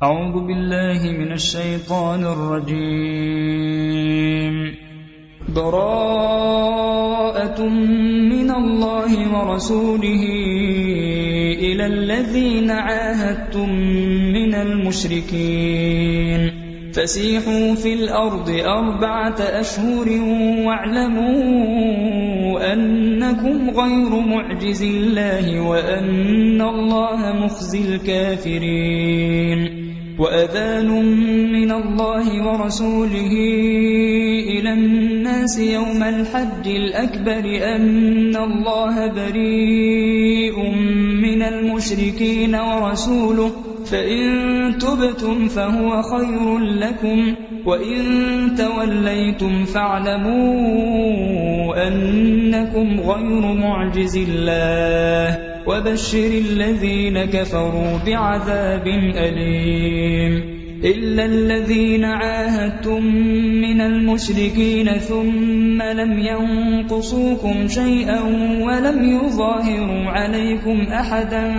أعوذ بالله من الشيطان الرجيم. براءة من الله ورسوله إلى الذين عاهدتم من المشركين فسيحوا في الأرض 4 أشهر واعلموا أنكم غير معجز الله وأن الله مخزي الكافرين. وأذان من الله ورسوله إلى الناس يوم الحج الأكبر أن الله بريء من المشركين ورسوله فإن تبتم فهو خير لكم وإن توليتم فاعلموا أنكم غير معجز الله وبشر الذين كفروا بعذاب أليم. إلا الذين عاهدتم من المشركين ثم لم ينقصوكم شيئا ولم يظاهروا عليكم أحدا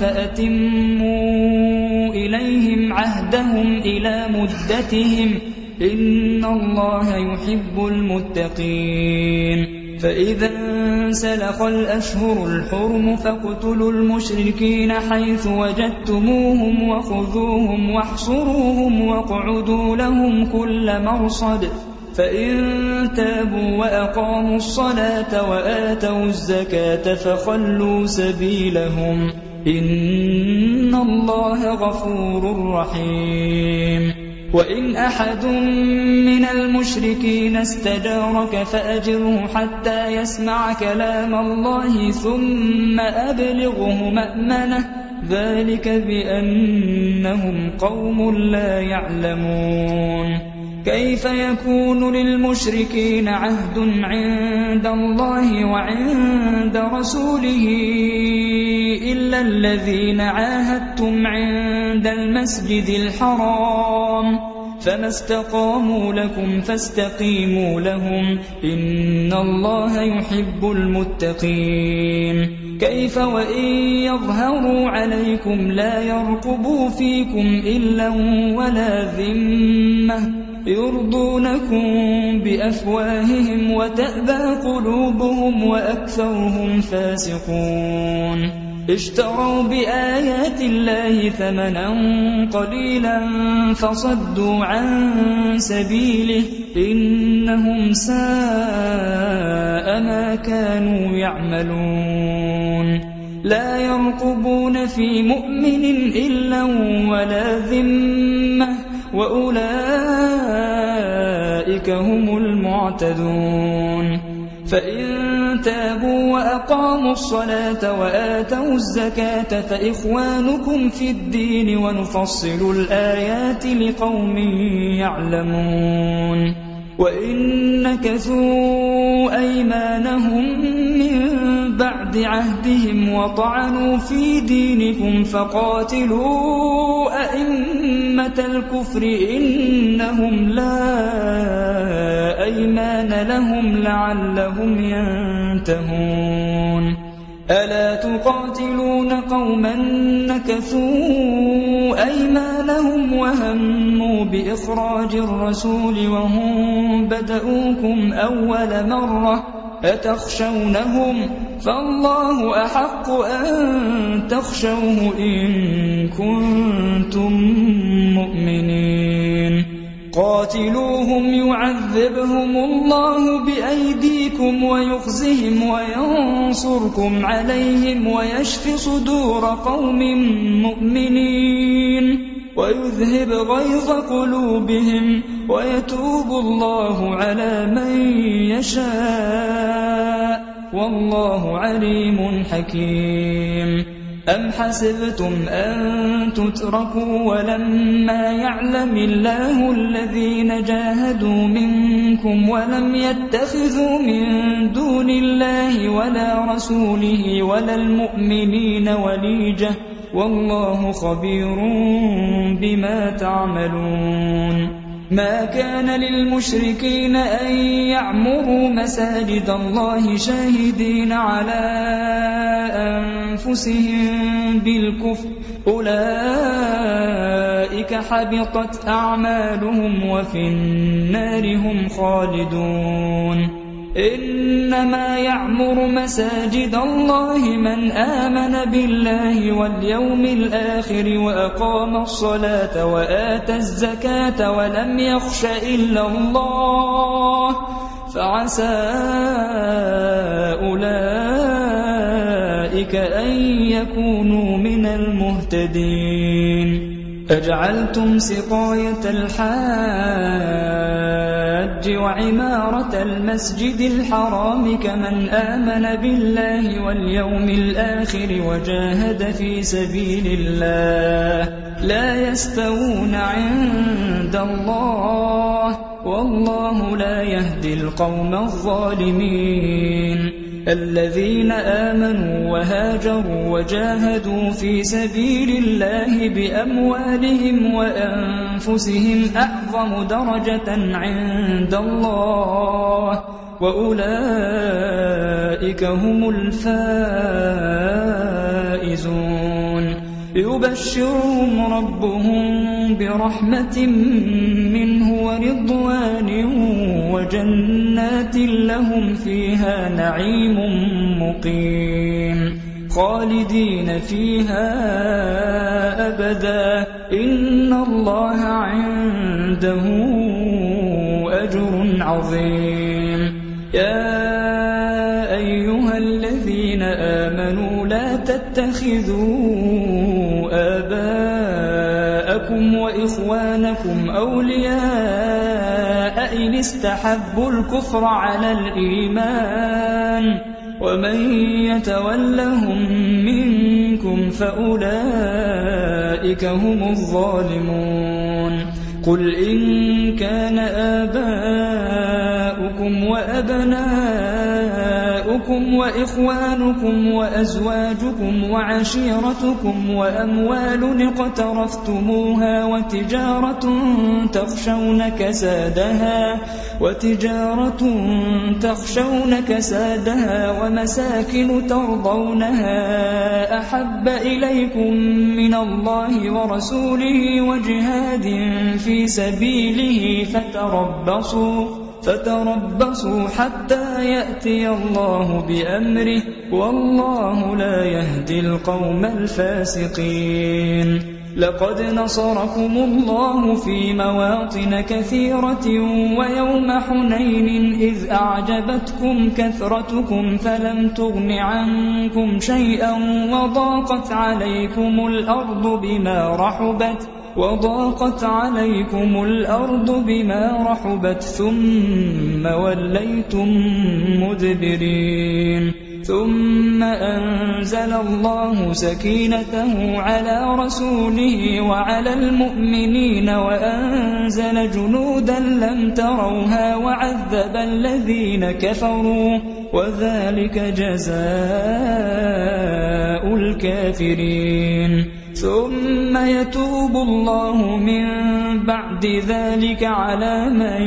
فأتموا إليهم عهدهم إلى مدتهم إن الله يحب المتقين. فإذا انسلخ الأشهر الحرم فاقتلوا المشركين حيث وجدتموهم وخذوهم واحصروهم واقعدوا لهم كل مرصد فإن تابوا وأقاموا الصلاة وآتوا الزكاة فخلوا سبيلهم إن الله غفور رحيم. وإن أحد من المشركين استجارك فأجره حتى يسمع كلام الله ثم أبلغه مأمنه ذلك بأنهم قوم لا يعلمون. كيف يكون للمشركين عهد عند الله وعند رسوله إلا الذين عاهدتم عند المسجد الحرام فما استقاموا لكم فاستقيموا لهم إن الله يحب المتقين. كيف وإن يظهروا عليكم لا يرقبوا فيكم إلا ولا ذمة يرضونكم بأفواههم وتأبى قلوبهم وأكثرهم فاسقون. اشتروا بآيات الله ثمنا قليلا فصدوا عن سبيله إنهم ساء ما كانوا يعملون. لا يرقبون في مؤمن إلا ولا ذمة وأولئك هم المعتدون. فإن تابوا وأقاموا الصلاة وآتوا الزكاة فإخوانكم في الدين ونفصل الآيات لقوم يعلمون. وإن نكثوا أيمانهم من بعد عهدهم وطعنوا في دينكم فقاتلوا أئمة الكفر إنهم لا أيمان لهم لعلهم ينتهون. ألا تقاتلون قوما نكثوا أيمانهم وهموا بإخراج الرسول وهم بدؤوكم أول مرة أتخشونهم فالله أحق أن تخشوه إن كنتم مؤمنين. قاتلوهم يعذبهم الله بأيديكم ويخزهم وينصركم عليهم ويشف صدور قوم مؤمنين ويذهب غيظ قلوبهم ويتوب الله على من يشاء والله عليم حكيم. أم حسبتم أن تتركوا ولما يعلم الله الذين جاهدوا منكم ولم يتخذوا من دون الله ولا رسوله ولا المؤمنين وليجة والله خبير بما تعملون. ما كان للمشركين أن يعمروا مساجد الله شاهدين على أنفسهم بالكفر أولئك أولئك حبطت أعمالهم وفي النار هم خالدون. إنما يعمر مساجد الله من آمن بالله واليوم الآخر وأقام الصلاة وآتى الزكاة ولم يخش إلا الله فعسى أولئك أن يكونوا من المهتدين. أجعلتم سقاية الحاج وعمارة المسجد الحرام كمن آمن بالله واليوم الآخر وجاهد في سبيل الله لا يستوون عند الله والله لا يهدي القوم الظالمين. الذين آمنوا وهاجروا وجاهدوا في سبيل الله بأموالهم وأنفسهم أعظم درجة عند الله وأولئك هم الفائزون. يبشرهم ربهم برحمة منه ورضوان وجنات لهم فيها نعيم مقيم خالدين فيها أبدا إن الله عنده أجر عظيم. يا أيها الذين آمنوا لا تتخذوا آباءكم وإخوانكم أولياء إن استحبوا الكفر على الإيمان ومن يتولهم منكم فأولئك هم الظالمون. قل إن كان آباؤكم وأبناؤكم وإخوانكم وأزواجكم وعشيرتكم وأموال اقترفتموها وتجارة تخشون كسادها ومساكن ترضونها أحب إليكم من الله ورسوله وجهاد في سبيله فتربصوا حتى يأتي الله بأمره والله لا يهدي القوم الفاسقين. لقد نصركم الله في مواطن كثيرة ويوم حنين إذ أعجبتكم كثرتكم فلم تغن عنكم شيئا وضاقت عليكم الأرض بما رحبت ثم وليتم مدبرين. ثم أنزل الله سكينته على رسوله وعلى المؤمنين وأنزل جنودا لم تروها وعذب الذين كفروا وذلك جزاء الكافرين. ثم يتوب الله من بعد ذلك على من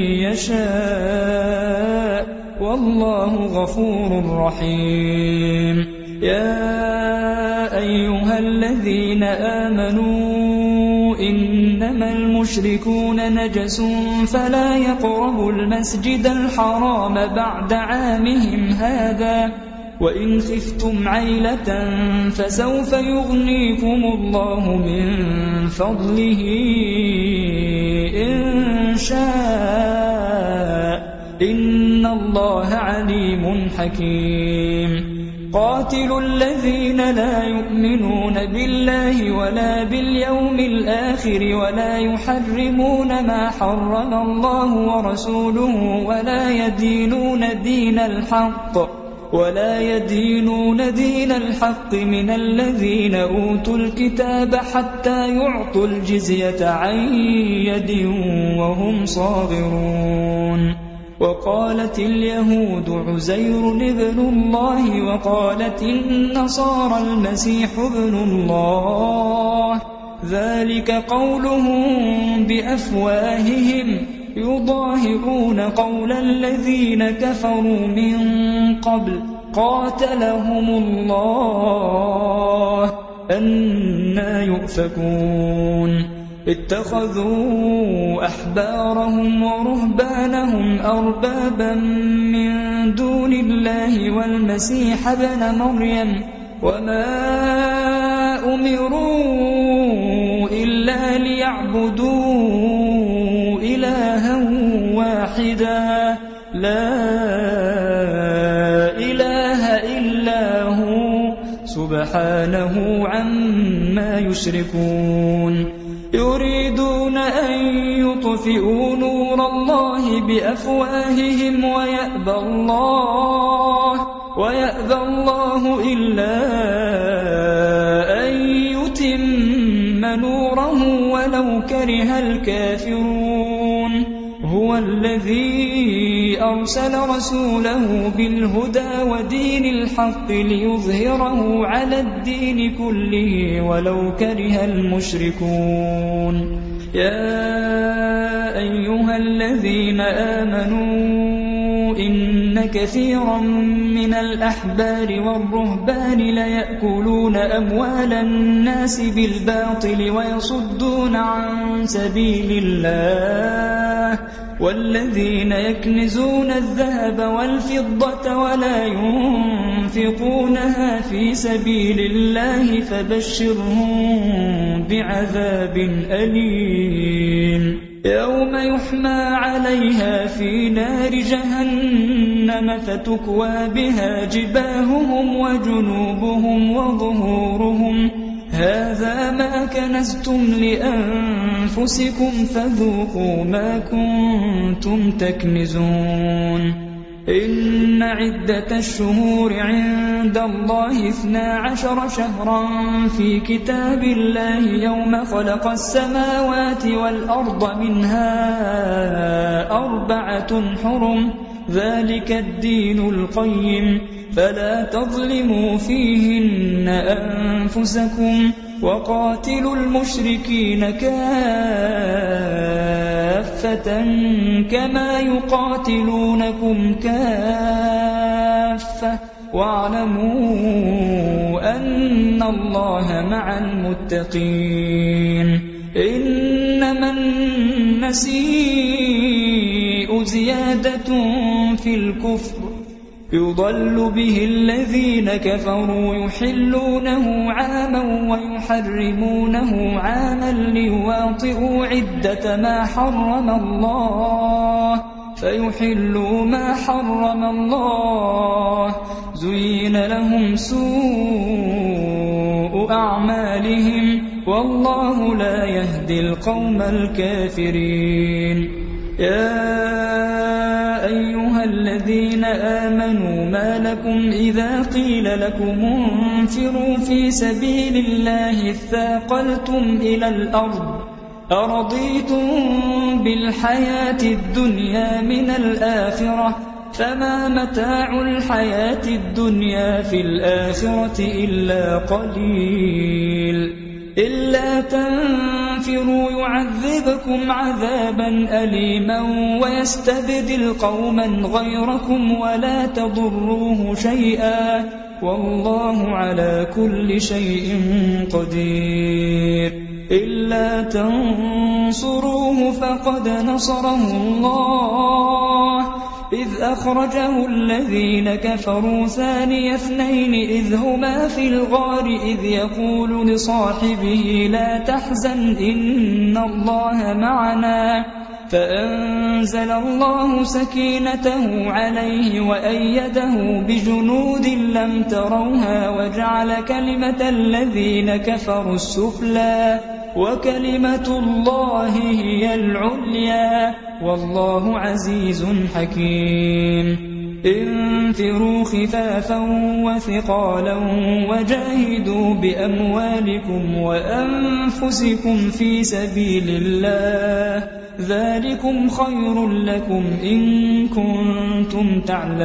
يشاء والله غفور رحيم. يا أيها الذين آمنوا إنما المشركون نجس فلا يقربوا المسجد الحرام بعد عامهم هذا وإن خفتم عيلة فسوف يغنيكم الله من فضله إن شاء إن الله عليم حكيم. قاتلوا الذين لا يؤمنون بالله ولا باليوم الآخر ولا يحرمون ما حرم الله ورسوله ولا يدينون دين الحق من الذين أوتوا الكتاب حتى يعطوا الجزية عن يد وهم صاغرون. وقالت اليهود عزير ابن الله وقالت النصارى المسيح ابن الله ذلك قولهم بأفواههم يضاهئون قول الذين كفروا من قبل قاتلهم الله أنى يؤفكون. اتخذوا أحبارهم ورهبانهم أربابا من دون الله والمسيح ابن مريم وما أمروا إلا ليعبدوا إلها واحدا لا إله إلا هو سبحانه عما يشركون يريدون أن يطفئوا نور الله بأفواههم ويأبى الله إلا أن يتم نوره ولو كره الكافرون هو الذي أرسل رسوله بالهدى ودين الحق ليظهره على الدين كله ولو كره المشركون يا أيها الذين آمنوا إن كثيرا من الأحبار والرهبان ليأكلون أموال الناس بالباطل ويصدون عن سبيل الله والذين يكنزون الذهب والفضة ولا ينفقونها في سبيل الله فبشرهم بعذاب أليم يوم يحمى عليها في نار جهنم فتكوى بها جباههم وجنوبهم وظهورهم هذا ما كنزتم لأنفسكم فذوقوا ما كنتم تكنزون إن عدة الشهور عند الله 12 شهرا في كتاب الله يوم خلق السماوات والأرض منها 4 حرم ذلك الدين القيم فلا تظلموا فيهن أنفسكم وقاتلوا المشركين كافة كما يقاتلونكم كافة واعلموا أن الله مع المتقين إنما النسيء زيادة في الكفر يضل به الذين كفروا يحلونه عاما ويحرمونه عاما ليواطئوا عدة ما حرم الله فيحلوا ما حرم الله زين لهم سوء أعمالهم والله لا يهدي القوم الكافرين يا أيها الذين آمنوا ما لكم إذا قيل لكم انفروا في سبيل الله اثاقلتم إلى الأرض أرضيتم بالحياة الدنيا من الآخرة فما متاع الحياة الدنيا في الآخرة إلا قليل إلا تنفروا يعذبكم عذابا أليما ويستبدل قوما غيركم ولا تضروه شيئا والله على كل شيء قدير إلا تنصروه فقد نصره الله إذ أخرجه الذين كفروا ثاني اثنين إذ هما في الغار إذ يقول لصاحبه لا تحزن إن الله معنا فأنزل الله سكينته عليه وأيده بجنود لم تروها وجعل كلمة الذين كفروا السفلى وكلمة الله هي العليا والله عزيز حكيم انفروا خفافا وثقالا وجاهدوا بأموالكم وأنفسكم في سبيل الله ذلكم خير لكم إن كنتم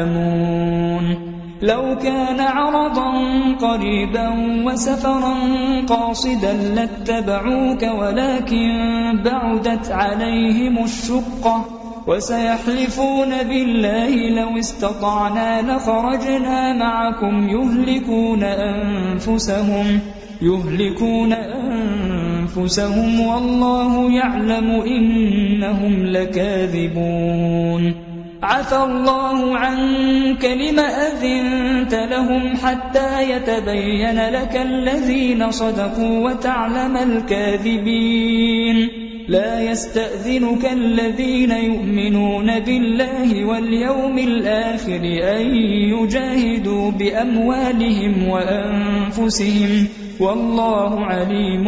تعلمون لو كان عرضا قريبا وسفرا قاصدا لاتبعوك ولكن بعدت عليهم الشقة وسيحلفون بالله لو استطعنا لخرجنا يهلكون أنفسهم والله يعلم إنهم لكاذبون عفى الله عنك لم أذنت لهم حتى يتبين لك الذين صدقوا وتعلم الكاذبين لا يستأذنك الذين يؤمنون بالله واليوم الآخر أن يجاهدوا بأموالهم وأنفسهم والله عليم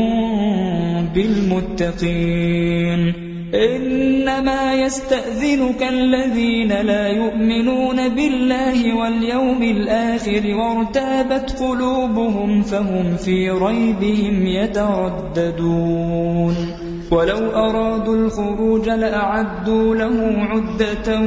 بالمتقين إنما يستأذنك الذين لا يؤمنون بالله واليوم الآخر وارتابت قلوبهم فهم في ريبهم يترددون ولو أرادوا الخروج لأعدوا له عدة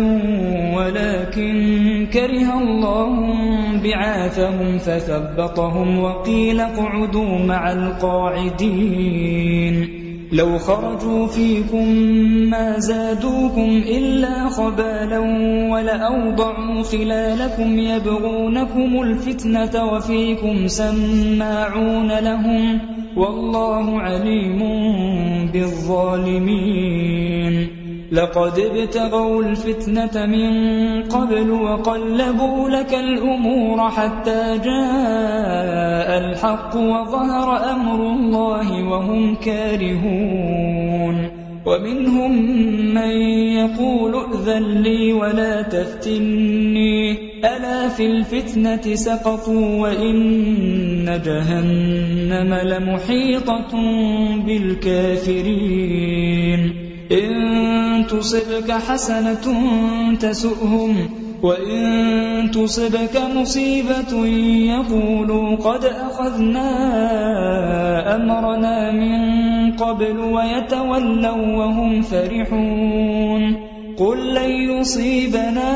ولكن كره الله بعاثهم فثبطهم وقيل اقعدوا مع القاعدين لو خرجوا فيكم ما زادوكم إلا خبالا ولأوضعوا خلالكم يبغونكم الفتنة وفيكم سماعون لهم والله عليم بالظالمين لقد ابتغوا الفتنة من قبل وقلبوا لك الأمور حتى جاء الحق وظهر أمر الله وهم كارهون ومنهم من يقول ائذن لي ولا تفتني ألا في الفتنة سقطوا وإن جهنم لمحيطة بالكافرين إن تصبك حسنة تسؤهم وإن تصبك مصيبة يقولوا قد أخذنا أمرنا من قبل ويتولوا وهم فرحون قل لن يصيبنا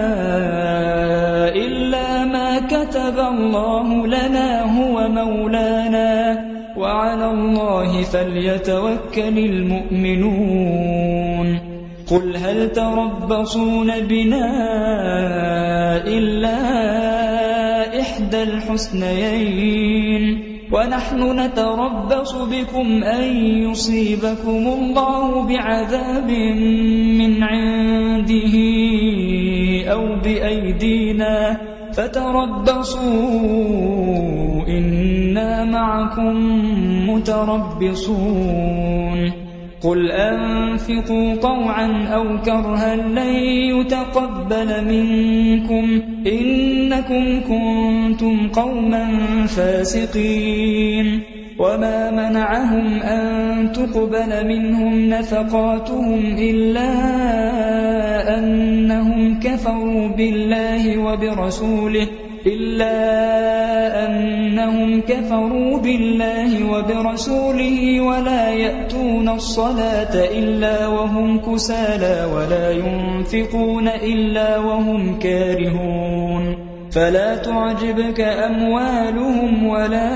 إلا ما كتب الله لنا هو مولانا وعلى الله فليتوكل المؤمنون قل هل تربصون بنا إلا إحدى الحسنيين ونحن نتربص بكم أن يصيبكم الله بعذاب من عنده أو بأيدينا فتربصوا إنا معكم متربصون قل أنفقوا طوعا أو كرها لن يتقبل منكم إنكم كنتم قوما فاسقين وما منعهم أن تقبل منهم نفقاتهم إلا أنهم كفروا بالله وبرسوله ولا يأتون الصلاة إلا وهم كسالى ولا ينفقون إلا وهم كارهون فلا تعجبك أموالهم ولا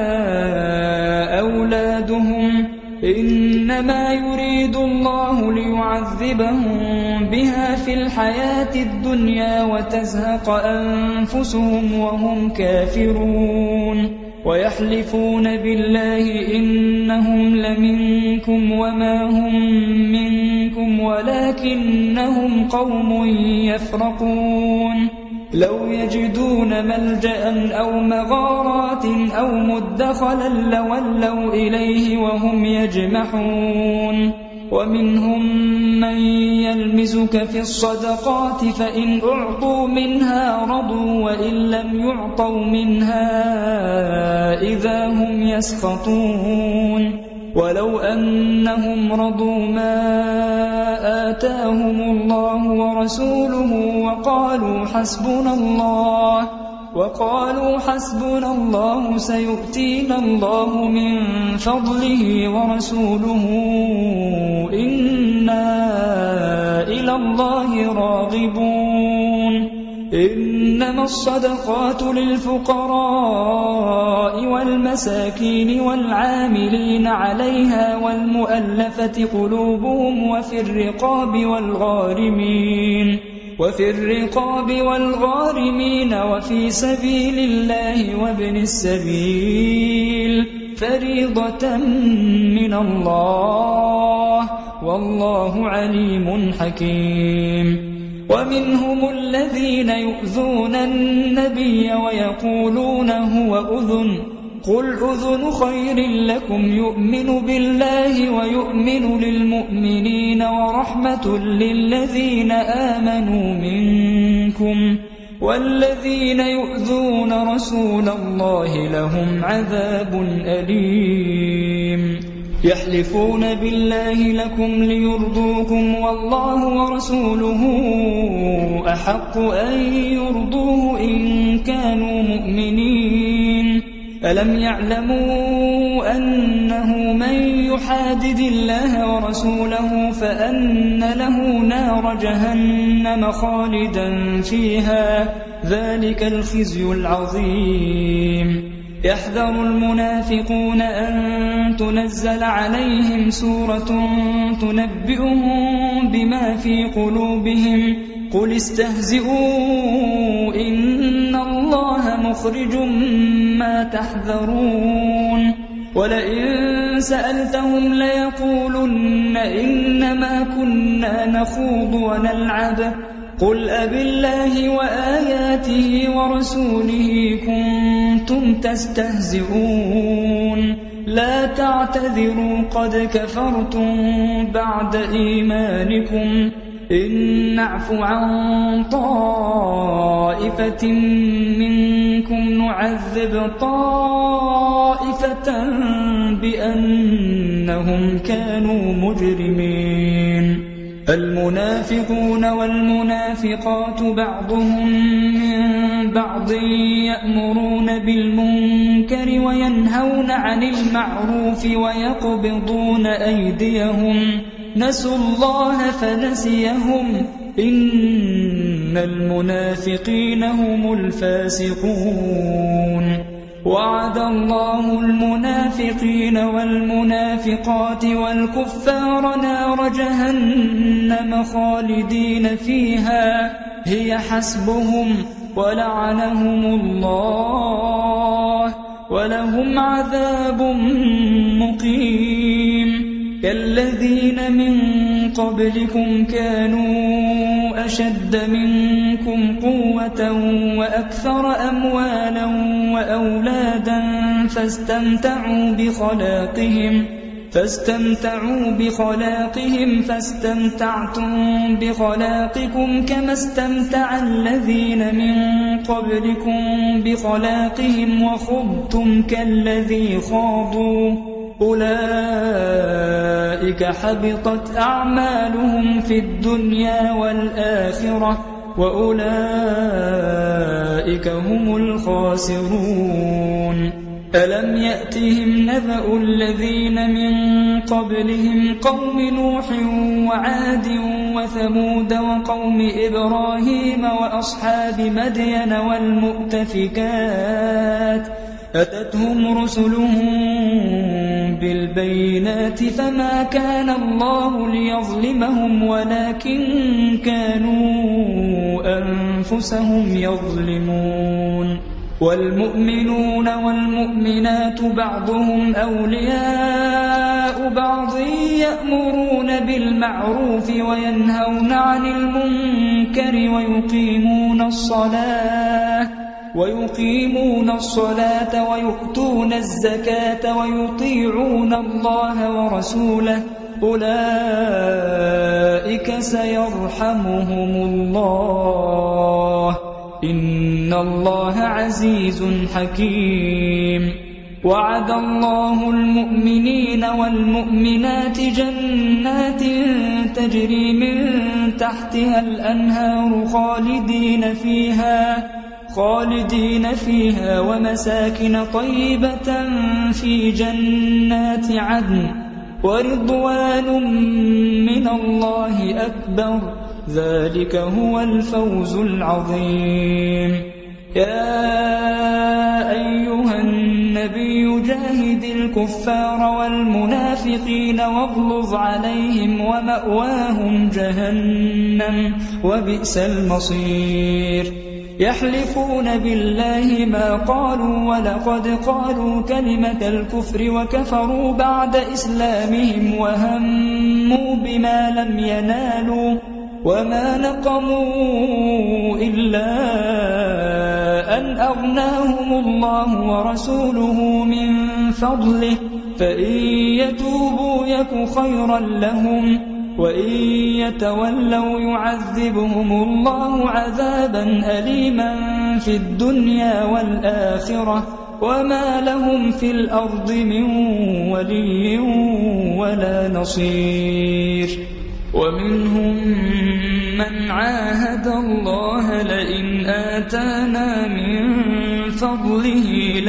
أولادهم إنما يريد الله ليعذبهم بها في الحياة الدنيا وتزهق أنفسهم وهم كافرون ويحلفون بالله إنهم لمنكم وما هم منكم ولكنهم قوم يفرقون لو يجدون ملجأ أو مغارات أو مدخلا لولوا إليه وهم يجمحون ومنهم من يلمزك في الصدقات فإن أعطوا منها رضوا وإن لم يعطوا منها إذا هم يسخطون ولو أنهم رضوا ما آتاهم الله ورسوله وقالوا حسبنا الله سيؤتينا الله من فضله ورسوله إنا إلى الله راغبون إنما الصدقات للفقراء والمساكين والعاملين عليها والمؤلفة قلوبهم وفي الرقاب والغارمين وفي سبيل الله وابن السبيل فريضة من الله والله عليم حكيم. ومنهم الذين يؤذون النبي ويقولون هو أذن قل أذن خير لكم يؤمن بالله ويؤمن للمؤمنين ورحمة للذين آمنوا منكم والذين يؤذون رسول الله لهم عذاب أليم. يحلفون بالله لكم ليرضوكم والله ورسوله أحق أن يرضوه إن كانوا مؤمنين. ألم يعلموا أنه من يحادد الله ورسوله فأن له نار جهنم خالدا فيها ذلك الخزي العظيم. يحذر المنافقون أن تنزل عليهم سورة تنبئهم بما في قلوبهم قل استهزئوا إن الله مخرج ما تحذرون. ولئن سألتهم ليقولن إنما كنا نخوض ونلعب قل أبالله وآياته ورسوله كنتم تستهزئون لا تعتذروا قد كفرتم بعد إيمانكم إن نعف عن طائفة منكم نعذب طائفة بأنهم كانوا مجرمين. المنافقون والمنافقات بعضهم من بعض يأمرون بالمنكر وينهون عن المعروف ويقبضون أيديهم نسوا الله فنسيهم إن المنافقين هم الفاسقون. وعد الله المنافقين والمنافقات والكفار نار جهنم خالدين فيها هي حسبهم ولعنهم الله ولهم عذاب مقيم. كالذين من قبلكم كانوا أشد منكم قوة وأكثر أموالا وأولادا فاستمتعوا بخلاقهم فاستمتعتم بخلاقكم كما استمتع الذين من قبلكم بخلاقهم وخضتم كالذي خاضوا أولئك حبطت أعمالهم في الدنيا والآخرة وأولئك هم الخاسرون. ألم يأتهم نبأ الذين من قبلهم قوم نوح وعاد وثمود وقوم إبراهيم وأصحاب مدين والمؤتفكات أتتهم رسلهم بالبينات فما كان الله ليظلمهم ولكن كانوا أنفسهم يظلمون. والمؤمنون والمؤمنات بعضهم أولياء بعض يأمرون بالمعروف وينهون عن المنكر ويقيمون الصلاة ويؤتون الزكاة ويطيعون الله ورسوله أولئك سيرحمهم الله إن الله عزيز حكيم. وعد الله المؤمنين والمؤمنات جنات تجري من تحتها الأنهار خالدين فيها ومساكن طيبة في جنات عدن ورضوان من الله أكبر ذلك هو الفوز العظيم. يا أيها النبي جاهد الكفار والمنافقين واغلظ عليهم ومأواهم جهنم وبئس المصير. يحلفون بالله ما قالوا ولقد قالوا كلمة الكفر وكفروا بعد إسلامهم وهموا بما لم ينالوا وما نقموا إلا أن أغناهم الله ورسوله من فضله فإن يتوبوا يك خيرا لهم وإن يتولوا يعذبهم الله عذابا أليما في الدنيا والآخرة وما لهم في الأرض من ولي ولا نصير ومنهم من عاهد الله لئن آتانا من فضله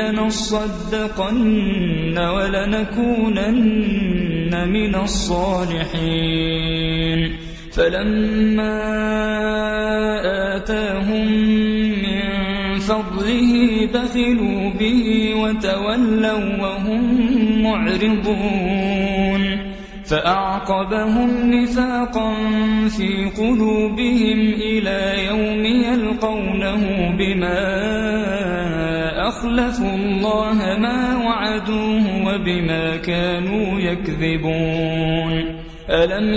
لنصدقن ولنكونن من الصالحين فلما آتاهم من فضله بخلوا به وتولوا وهم معرضون فأعقبهم نفاقا في قلوبهم إلى يوم يلقونه بما أخلفوا الله ما وعدوه وبما كانوا يكذبون ألم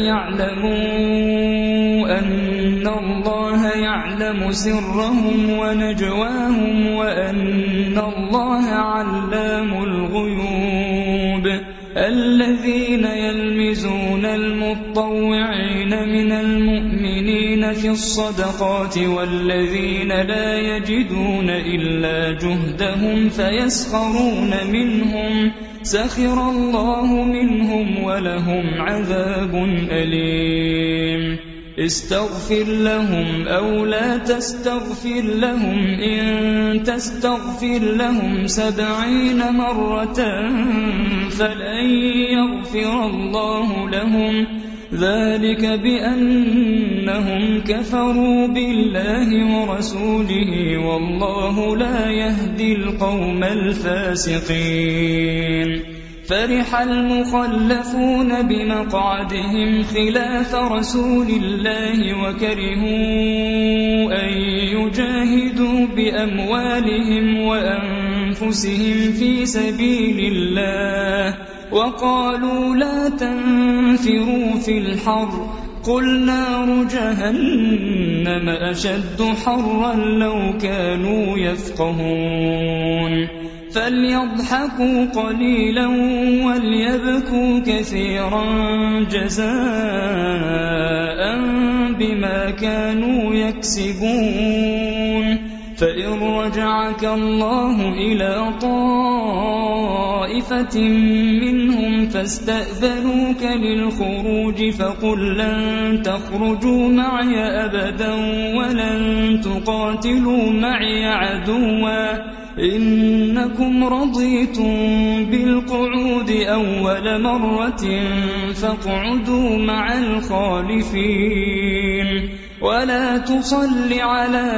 يعلموا أن الله يعلم سرهم ونجواهم وأن الله علام الغيوب الذين يلمزون المطوعين من المؤمنين في الصدقات والذين لا يجدون إلا جهدهم فيسخرون منهم سخر الله منهم ولهم عذاب أليم استغفر لهم أو لا تستغفر لهم إن تستغفر لهم 70 مرة فلن يغفر الله لهم ذلك بأنهم كفروا بالله ورسوله والله لا يهدي القوم الفاسقين فرح المخلفون بمقعدهم خلاف رسول الله وكرهوا أن يجاهدوا بأموالهم وأنفسهم في سبيل الله وقالوا لا تنفروا في الحر قل نار جهنم أشد حرا لو كانوا يفقهون فليضحكوا قليلا وليبكوا كثيرا جزاء بما كانوا يكسبون فإن رجعك الله إلى طائفة منهم فاستأذنوك للخروج فقل لن تخرجوا معي أبدا ولن تقاتلوا معي عدوا إنكم رضيتم بالقعود أول مرة فاقعدوا مع الخالفين ولا تصل على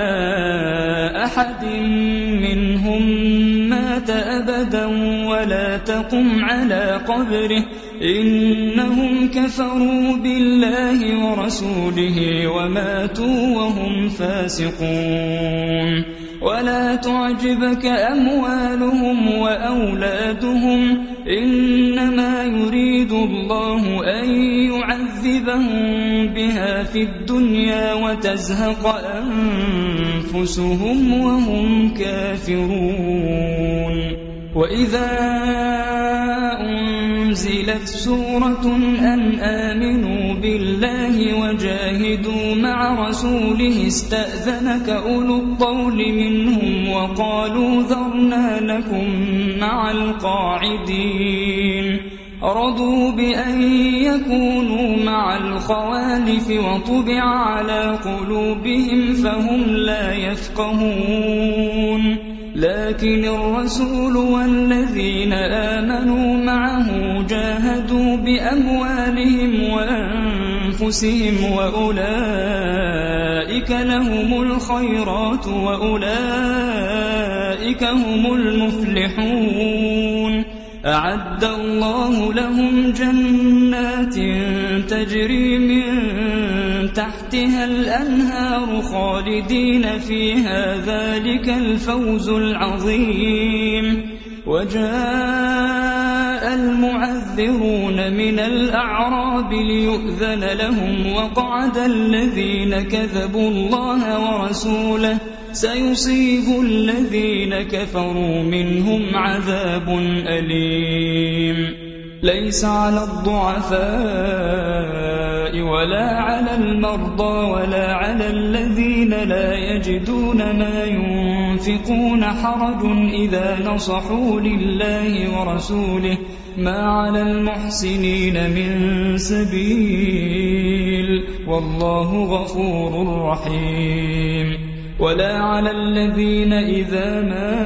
أحد منهم مات أبدا ولا تقم على قبره إنهم كفروا بالله ورسوله وماتوا وهم فاسقون ولا تعجبك أموالهم وأولادهم إنما يريد الله أن يعذبهم بها في الدنيا وتزهق أنفسهم وهم كافرون وإذا أنزلت سورة أن آمنوا بالله وجاهدوا مع رسوله استأذنك أولو الطول منهم وقالوا ذرنا لكم مع القاعدين رضوا بأن يكونوا مع الخوالف وطبع على قلوبهم فهم لا يفقهون لكن الرسول والذين آمنوا معه جاهدوا بأموالهم وأنفسهم وأولئك لهم الخيرات وأولئك هم المفلحون أعد الله لهم جنات تجري من تحتها الأنهار خالدين فيها ذلك الفوز العظيم. وجاء المعذرون من الأعراب ليؤذن لهم وقعد الذين كذبوا الله ورسوله سيصيب الذين كفروا منهم عذاب أليم. ليس على الضعفاء ولا على المرضى ولا على الذين لا يجدون ما ينفقون حرج إذا نصحوا لله ورسوله ما على المحسنين من سبيل والله غفور رحيم. ولا على الذين إذا ما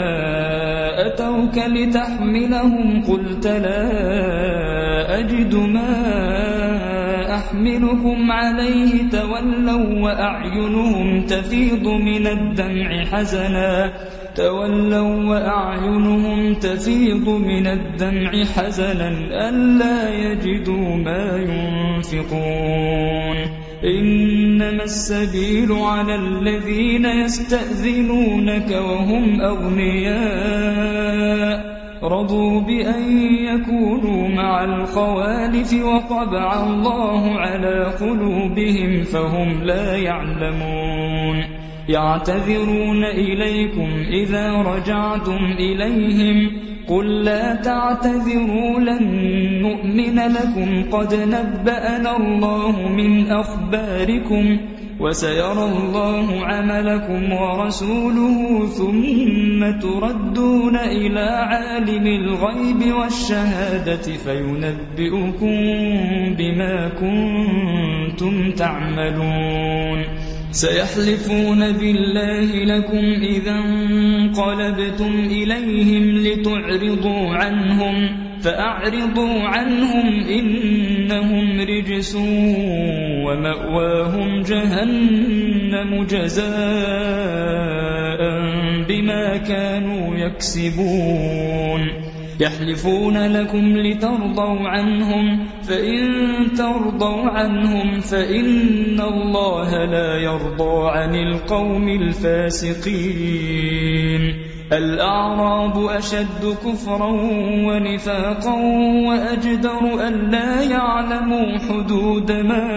أتوك لتحملهم قلت لا أجد ما أحملكم عليه تولوا وأعينهم تفيض من الدمع حزنا ألا يجدوا ما ينفقون. إنما السبيل على الذين يستأذنونك وهم أغنياء رضوا بأن يكونوا مع الخوالف وطبع الله على قلوبهم فهم لا يعلمون. يعتذرون إليكم إذا رجعتم إليهم قل لا تعتذروا لن نؤمن لكم قد نبأنا الله من أخباركم وسيرى الله عملكم ورسوله ثم تردون إلى عالم الغيب والشهادة فينبئكم بما كنتم تعملون. سيحلفون بالله لكم إذا انقلبتم إليهم لتعرضوا عنهم فأعرضوا عنهم إنهم رجس ومأواهم جهنم جزاء بما كانوا يكسبون. يحلفون لكم لترضوا عنهم فإن ترضوا عنهم فإن الله لا يرضى عن القوم الفاسقين. الأعراب أشد كفرا ونفاقا وأجدر أن لا يعلموا حدود ما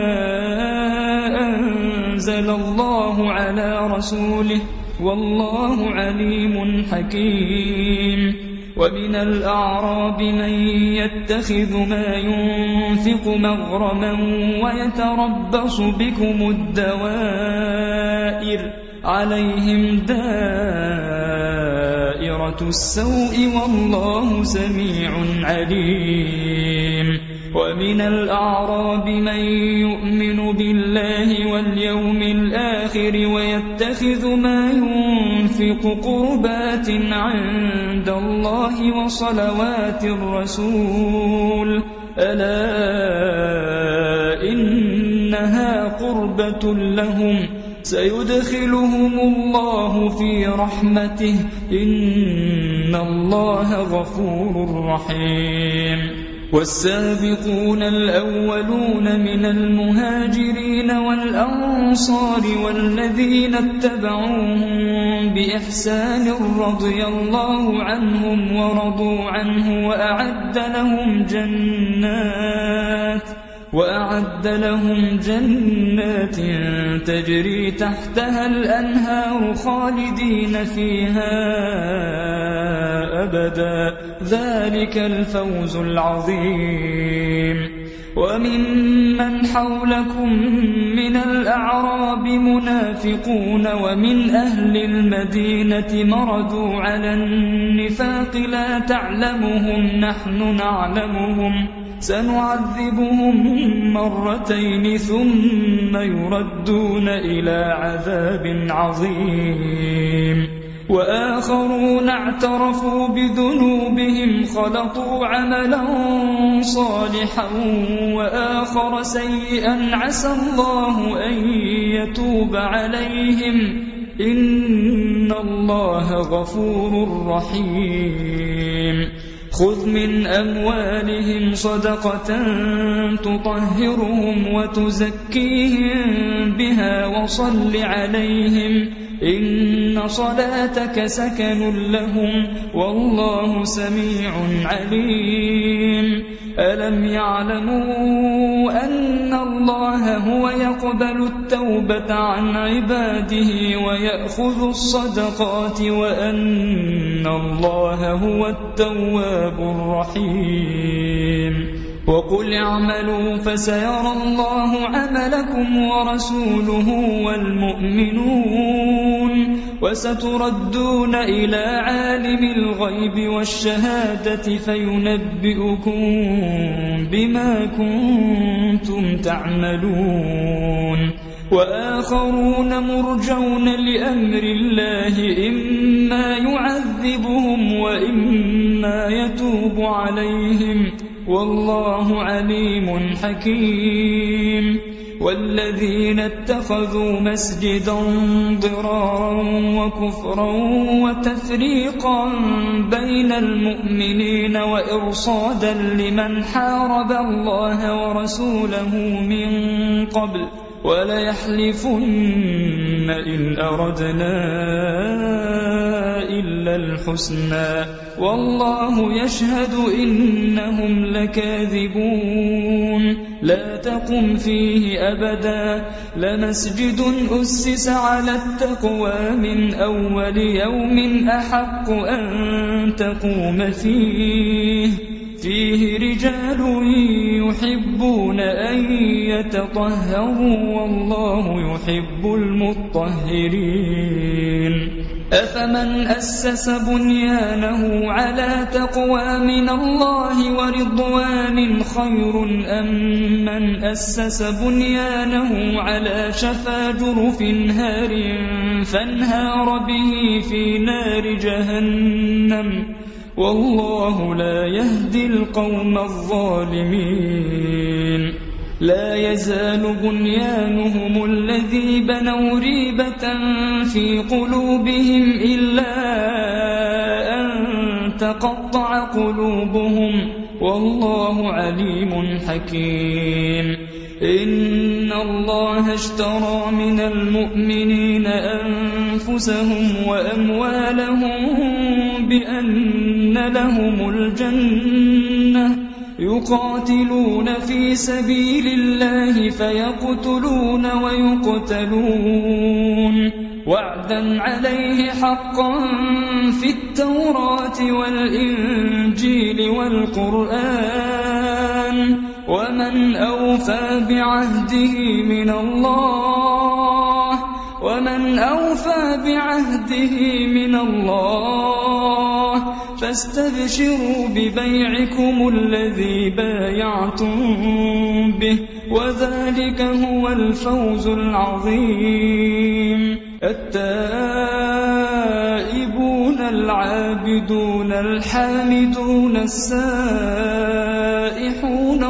أنزل الله على رسوله والله عليم حكيم. ومن الأعراب من يتخذ ما ينفق مغرما ويتربص بكم الدوائر عليهم دائرة السوء والله سميع عليم. ومن الأعراب من يؤمن بالله واليوم الآخر ويتخذ ما ينفق قربات عند الله وصلوات الرسول ألا إنها قربة لهم سيدخلهم الله في رحمته إن الله غفور رحيم. والسابقون الأولون من المهاجرين والأنصار والذين اتبعوهم بإحسان رضي الله عنهم ورضوا عنه وأعد لهم جنات تجري تحتها الأنهار خالدين فيها أبدا ذلك الفوز العظيم. وممن حولكم من الأعراب منافقون ومن أهل المدينة مردوا على النفاق لا تعلمهم نحن نعلمهم سنعذبهم مرتين ثم يردون إلى عذاب عظيم. وآخرون اعترفوا بذنوبهم خلطوا عملا صالحا وآخر سيئا عسى الله أن يتوب عليهم إن الله غفور رحيم. خذ من أموالهم صدقة تطهرهم وتزكيهم بها وصل عليهم إن صلاتك سكن لهم والله سميع عليم ألم يعلموا أن الله هو يقبل التوبة عن عباده ويأخذ الصدقات وأن الله هو التواب الرحيم وقل اعملوا فسيرى الله عملكم ورسوله والمؤمنون وستردون إلى عالم الغيب والشهادة فينبئكم بما كنتم تعملون وآخرون مرجون لأمر الله إما يعذبهم وإما يتوب عليهم والله عليم حكيم والذين اتخذوا مسجدا ضرارا وكفرا وتفريقا بين المؤمنين وإرصادا لمن حارب الله ورسوله من قبل وليحلفن إن أردنا إلا الحسنى والله يشهد إنهم لكاذبون لا تقم فيه أبدا لمسجد أسس على التقوى من أول يوم أحق أن تقوم فيه رجال يحبون أن يتطهروا والله يحب المطهرين أفمن أسس بنيانه على تقوى من الله ورضوان خير أم من أسس بنيانه على شفا جرف هار فانهار به في نار جهنم والله لا يهدي القوم الظالمين لا يزال بنيانهم الذي بنوا ريبة في قلوبهم إلا أن تقطع قلوبهم والله عليم حكيم إن الله اشترى من المؤمنين أنفسهم وأموالهم بأن لهم الجنة يقاتلون في سبيل الله فيقتلون ويقتلون وعدا عليه حقا في التوراة والإنجيل والقرآن ومن أوفى بعهده من الله فاستبشروا ببيعكم الذي بايعتم به وذلك هو الفوز العظيم التائبون العابدون الحامدون السائحون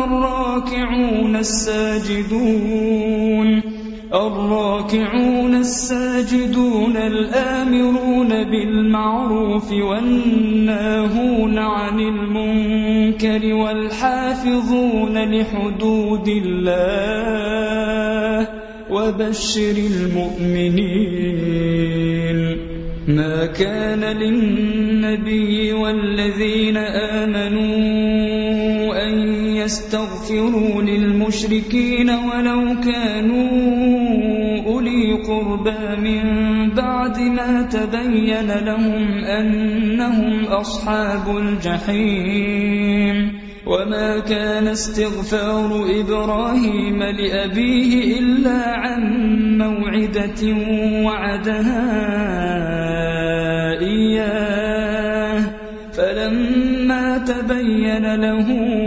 الراكعون الساجدون الآمرون بالمعروف والناهون عن المنكر والحافظون لحدود الله وبشر المؤمنين ما كان للنبي والذين آمنوا أن يستغفروا للمشركين ولو كانوا أولي قربى من بعد ما تبين لهم أنهم أصحاب الجحيم وما كان استغفار إبراهيم لأبيه إلا عن موعدة وعدها إياه فلما تبين له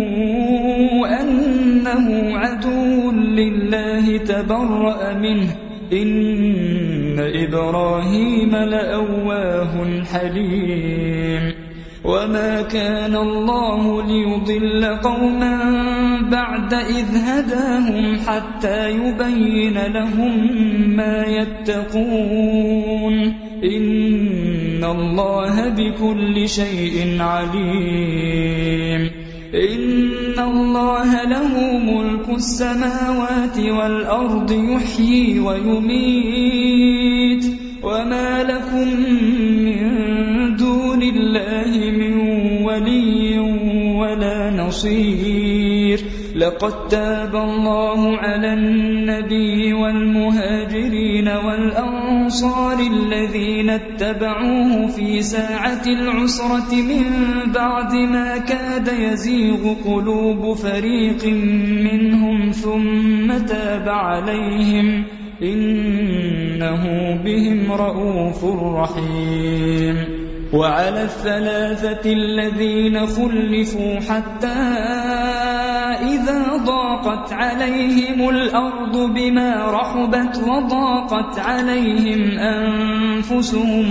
أنه عدو لله تبرأ منه إن إبراهيم لأواه حليم وما كان الله ليضل قوما بعد إذ هداهم حتى يبين لهم ما يتقون إن إن الله بكل شيء عليم إن الله له ملك السماوات والأرض يحيي ويميت وما لكم من دون الله من ولي ولا نصير لقد تاب الله على النبي والمهاجرين والأنصار الذين اتبعوه في ساعة العسرة من بعد ما كاد يزيغ قلوب فريق منهم ثم تاب عليهم إنه بهم رءوف رحيم وعلى الثلاثة الذين خلفوا حتى إذا ضاقت عليهم الأرض بما رحبت وضاقت عليهم أنفسهم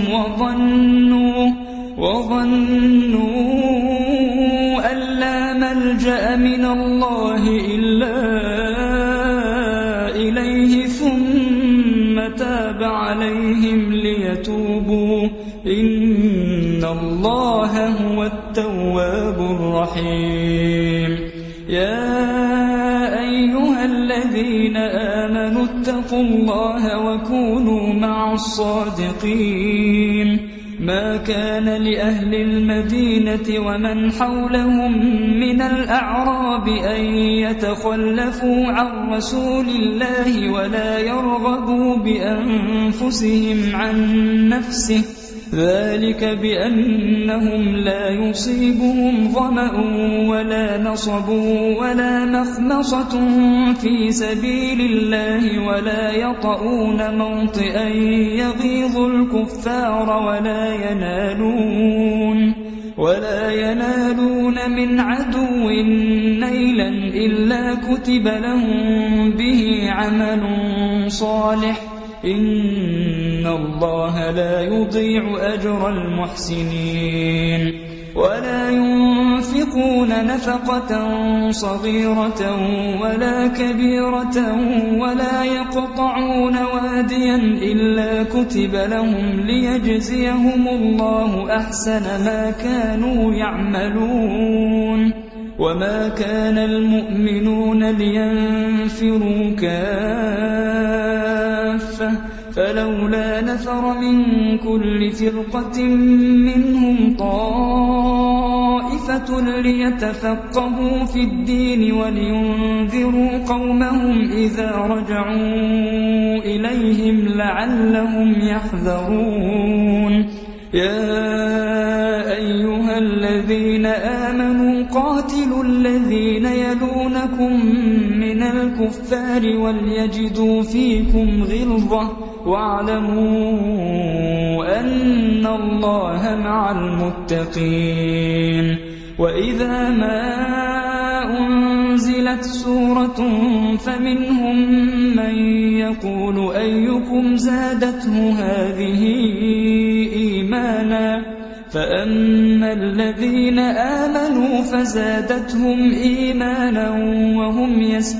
وظنوا أن لا ملجأ من الله إلا إليه ثم تاب عليهم ليتوبوا إن الله هو التواب الرحيم يا أيها الذين آمنوا اتقوا الله وكونوا مع الصادقين ما كان لأهل المدينة ومن حولهم من الأعراب أن يتخلفوا عن رسول الله ولا يرغبوا بأنفسهم عن نفسه ذلك بأنهم لا يصيبهم ظمأ ولا نصب ولا مخمصة في سبيل الله ولا يطؤون موطئا يغيظ الكفار ولا ينالون من عدو نيلا إلا كتب لهم به عمل صالح إن الله لا يضيع أجر المحسنين ولا ينفقون نفقة صغيرة ولا كبيرة ولا يقطعون واديا إلا كتب لهم ليجزيهم الله أحسن ما كانوا يعملون وما كان المؤمنون لينفروا كافة فلولا نفر من كل فرقة منهم طائفة ليتفقهوا في الدين ولينذروا قومهم إذا رجعوا إليهم لعلهم يحذرون يا أيها الذين آمنوا قاتلوا الذين يلونكم من الكفار وليجدوا فيكم غلظة واعلموا أن الله مع المتقين وإذا ما أنزلت سورة فمنهم من يقول أيكم زادته هذه إيمانا فأما الذين آمنوا فزادتهم إيمانا وهم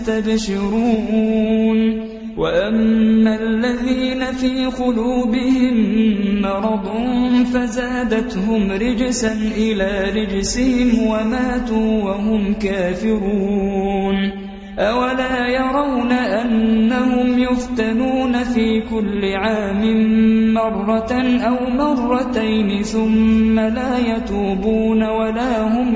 يستبشرون وأما الذين في قلوبهم مرض فزادتهم رجسا إلى رجسهم وماتوا وهم كافرون أولا يرون أنهم يفتنون في كل عام مرة أو مرتين ثم لا يتوبون ولا هم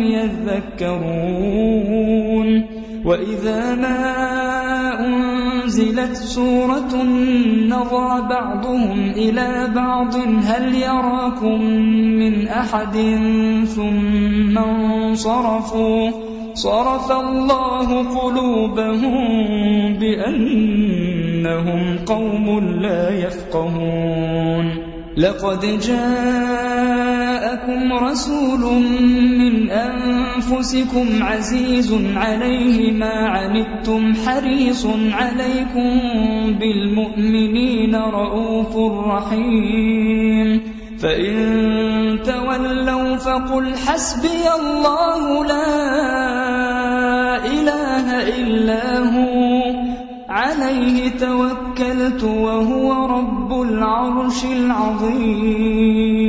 يذكرون وإذا ما أنزلت سورة نظر بعضهم إلى بعض هل يراكم من أحد ثم انصرفوا صرف الله قلوبهم بأنهم قوم لا يفقهون لقد جاءكم رسول من أنفسكم عزيز عليه ما عنتم حريص عليكم بالمؤمنين رؤوف رحيم فإن تولوا فقل حسبي الله لا إله إلا هو عليه توكلت وهو رب العرش العظيم